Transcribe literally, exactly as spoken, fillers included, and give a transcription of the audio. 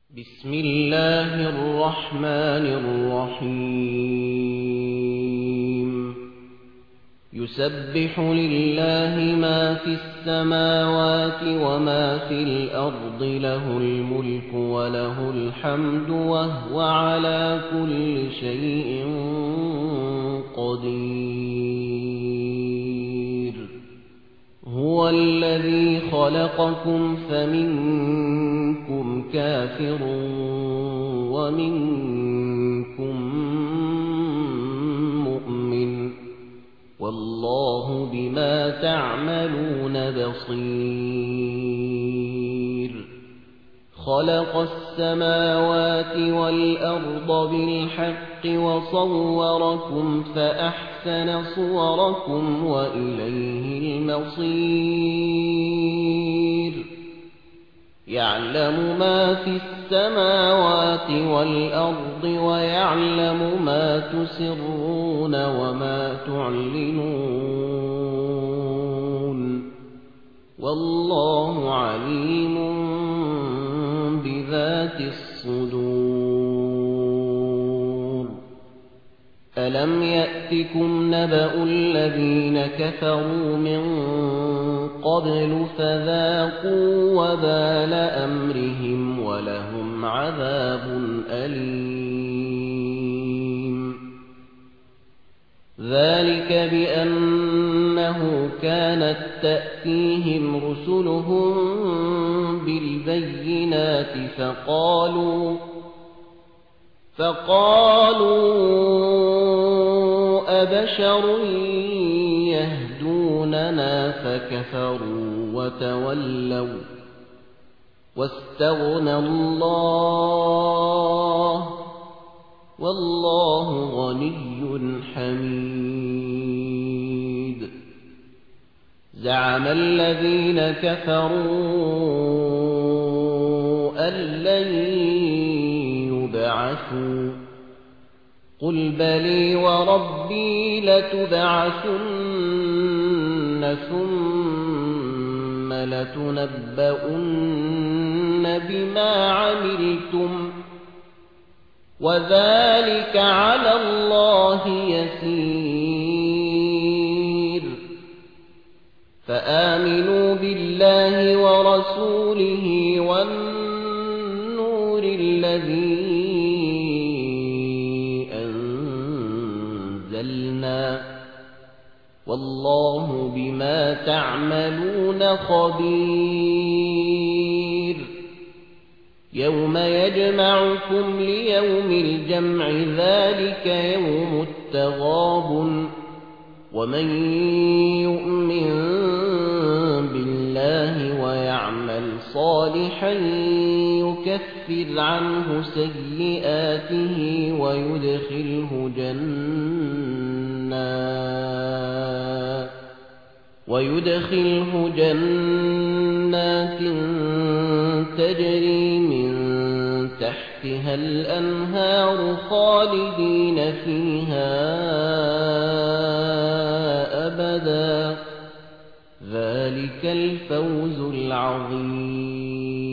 بسم الله الرحمن الرحيم يسبح لله ما في السماوات وما في الأرض له الملك وله الحمد وهو على كل شيء قدير هو الذي خلقكم فمنكم كافر ومنكم مؤمن والله بما تعملون بصير خلق السماوات والأرض بالحق وصوركم فأحسن صوركم وإليه المصير يعلم ما في السماوات والأرض ويعلم ما تسرون وما تعلنون والله عليم بذات الصدور ألم يأتكم نبأ الذين كفروا من قبل فذاقوا وبال أمرهم ولهم عذاب أليم ذلك بأنه كانت تأتيهم رسلهم بالبينات فقالوا فقالوا أبشر يهدوننا فكفروا وتولوا واستغنى الله والله غني حميد زعم الذين كفروا أن لن يبعثوا قل بلي وربي لتبعثن ثم لتنبؤن بما عملتم وذلك على الله يسير فآمنوا بالله ورسوله والنور الذي والله بما تعملون خبير يوم يجمعكم ليوم الجمع ذلك يوم التغابن ومن يؤمن بالله ويعمل صالحا يكفر عنه سيئاته ويدخله جنات ويدخله جنات تجري من تحتها الأنهار خالدين فيها أبدا ذلك الفوز العظيم